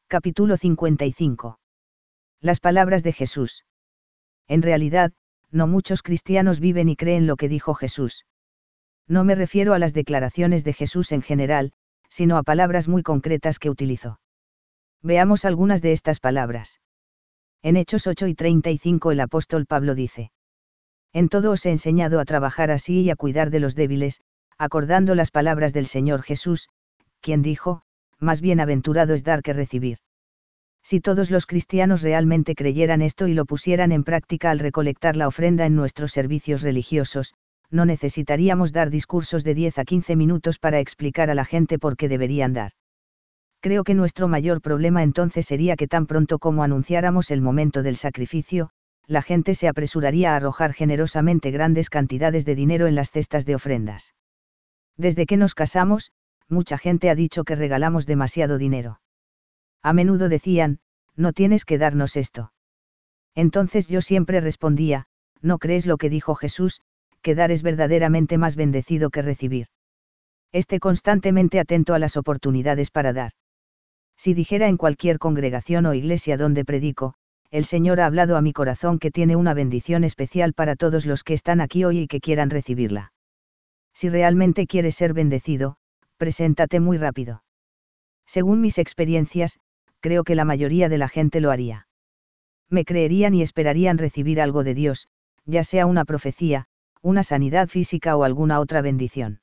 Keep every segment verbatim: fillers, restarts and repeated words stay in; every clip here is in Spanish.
Capítulo cincuenta y cinco. Las palabras de Jesús. En realidad, no muchos cristianos viven y creen lo que dijo Jesús. No me refiero a las declaraciones de Jesús en general, sino a palabras muy concretas que utilizó. Veamos algunas de estas palabras. En Hechos ocho y treinta y cinco el apóstol Pablo dice: En todo os he enseñado a trabajar así y a cuidar de los débiles, acordando las palabras del Señor Jesús, quien dijo: más bienaventurado es dar que recibir. Si todos los cristianos realmente creyeran esto y lo pusieran en práctica al recolectar la ofrenda en nuestros servicios religiosos, no necesitaríamos dar discursos de diez a quince minutos para explicar a la gente por qué deberían dar. Creo que nuestro mayor problema entonces sería que tan pronto como anunciáramos el momento del sacrificio, la gente se apresuraría a arrojar generosamente grandes cantidades de dinero en las cestas de ofrendas. Desde que nos casamos, mucha gente ha dicho que regalamos demasiado dinero. A menudo decían: no tienes que darnos esto. Entonces yo siempre respondía: ¿no crees lo que dijo Jesús, que dar es verdaderamente más bendecido que recibir? Esté constantemente atento a las oportunidades para dar. Si dijera en cualquier congregación o iglesia donde predico: el Señor ha hablado a mi corazón que tiene una bendición especial para todos los que están aquí hoy y que quieran recibirla. Si realmente quieres ser bendecido, preséntate muy rápido. Según mis experiencias, creo que la mayoría de la gente lo haría. Me creerían y esperarían recibir algo de Dios, ya sea una profecía, una sanidad física o alguna otra bendición.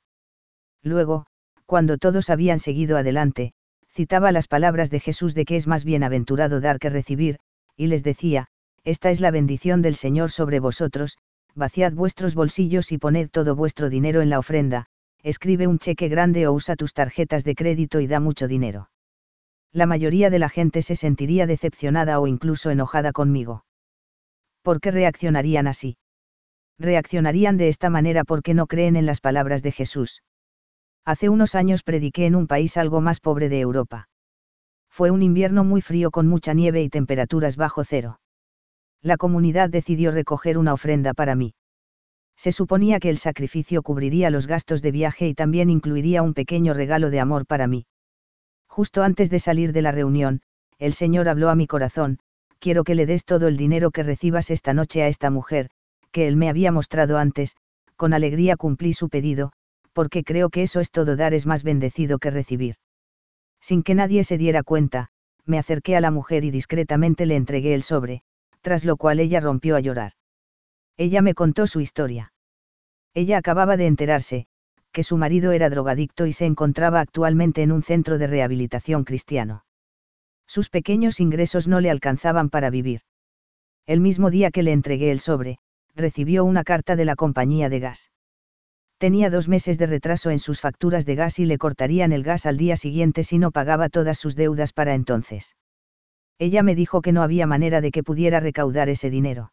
Luego, cuando todos habían seguido adelante, citaba las palabras de Jesús de que es más bienaventurado dar que recibir, y les decía: esta es la bendición del Señor sobre vosotros, vaciad vuestros bolsillos y poned todo vuestro dinero en la ofrenda, escribe un cheque grande o usa tus tarjetas de crédito y da mucho dinero. La mayoría de la gente se sentiría decepcionada o incluso enojada conmigo. ¿Por qué reaccionarían así? Reaccionarían de esta manera porque no creen en las palabras de Jesús. Hace unos años prediqué en un país algo más pobre de Europa. Fue un invierno muy frío con mucha nieve y temperaturas bajo cero. La comunidad decidió recoger una ofrenda para mí. Se suponía que el sacrificio cubriría los gastos de viaje y también incluiría un pequeño regalo de amor para mí. Justo antes de salir de la reunión, el Señor habló a mi corazón: quiero que le des todo el dinero que recibas esta noche a esta mujer, que Él me había mostrado antes. Con alegría cumplí su pedido, porque creo que eso es todo: dar es más bendecido que recibir. Sin que nadie se diera cuenta, me acerqué a la mujer y discretamente le entregué el sobre, tras lo cual ella rompió a llorar. Ella me contó su historia. Ella acababa de enterarse, que su marido era drogadicto y se encontraba actualmente en un centro de rehabilitación cristiano. Sus pequeños ingresos no le alcanzaban para vivir. El mismo día que le entregué el sobre, recibió una carta de la compañía de gas. Tenía dos meses de retraso en sus facturas de gas y le cortarían el gas al día siguiente si no pagaba todas sus deudas para entonces. Ella me dijo que no había manera de que pudiera recaudar ese dinero.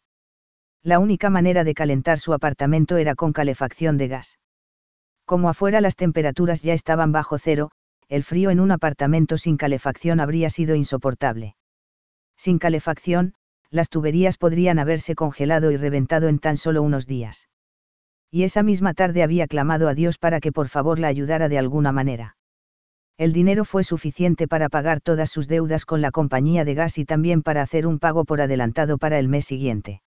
La única manera de calentar su apartamento era con calefacción de gas. Como afuera las temperaturas ya estaban bajo cero, el frío en un apartamento sin calefacción habría sido insoportable. Sin calefacción, las tuberías podrían haberse congelado y reventado en tan solo unos días. Y esa misma tarde había clamado a Dios para que por favor la ayudara de alguna manera. El dinero fue suficiente para pagar todas sus deudas con la compañía de gas y también para hacer un pago por adelantado para el mes siguiente.